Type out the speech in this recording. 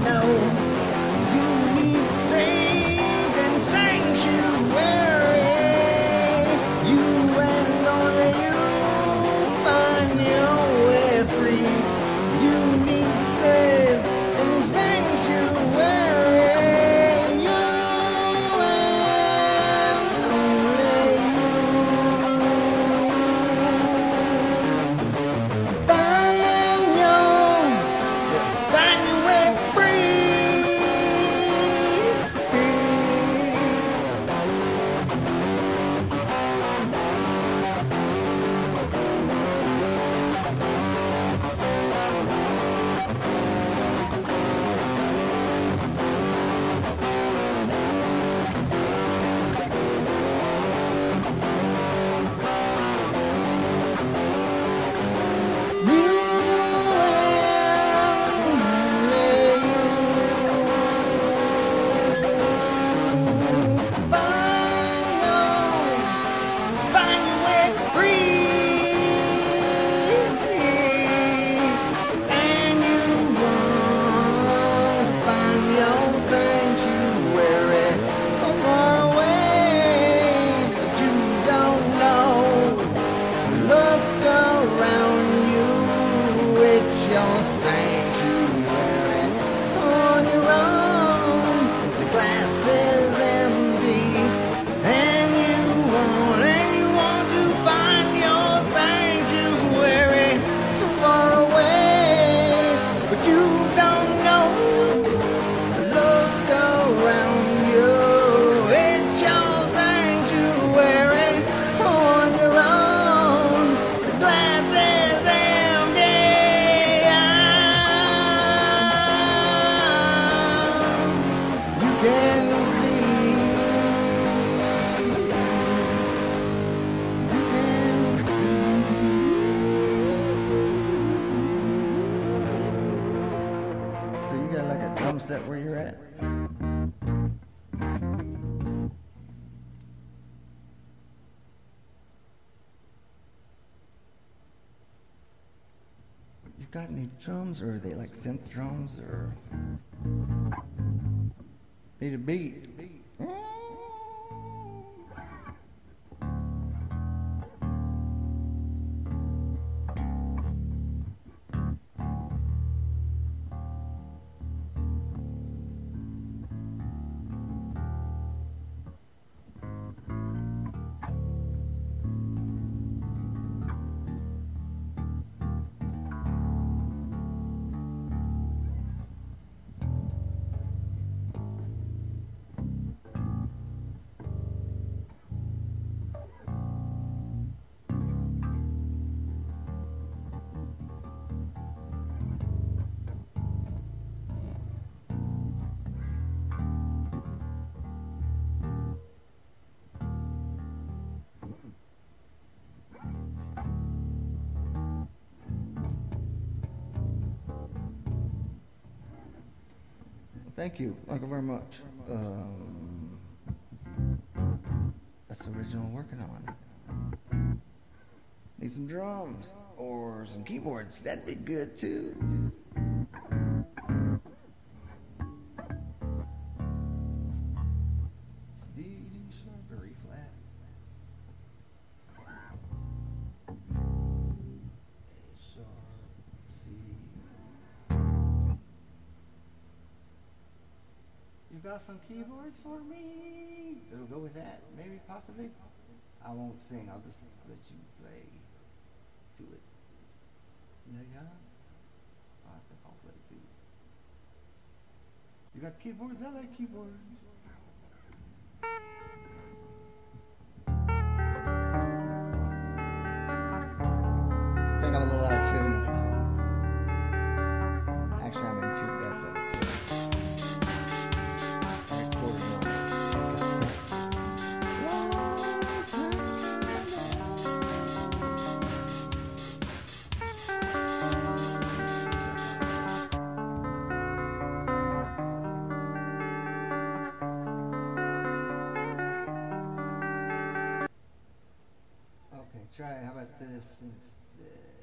know you need saved and sanctuary. You and only you find your way free. You need saved and sanctuary. You and only you find your way free. Your sanctuary on your own. The glass is empty, and you want to find your sanctuary so far away, but you don't know. Look around you, it's your sanctuary on your own. The glass is empty. So you got like a drum set where you're at? You got any drums, or are they like synth drums, or need a beat? Thank you very much. That's the original working on. Need some drums or some keyboards. That'd be good too. D sharp or E flat. A sharp, C. You got some keyboards for me? It'll go with that, maybe, possibly. I won't sing, I'll just let you play to it. Yeah? I think I'll play too. You got keyboards? I like keyboards. I think I'm a little out of tune. Actually, I'm in tune. That's it. Try, how about this instead?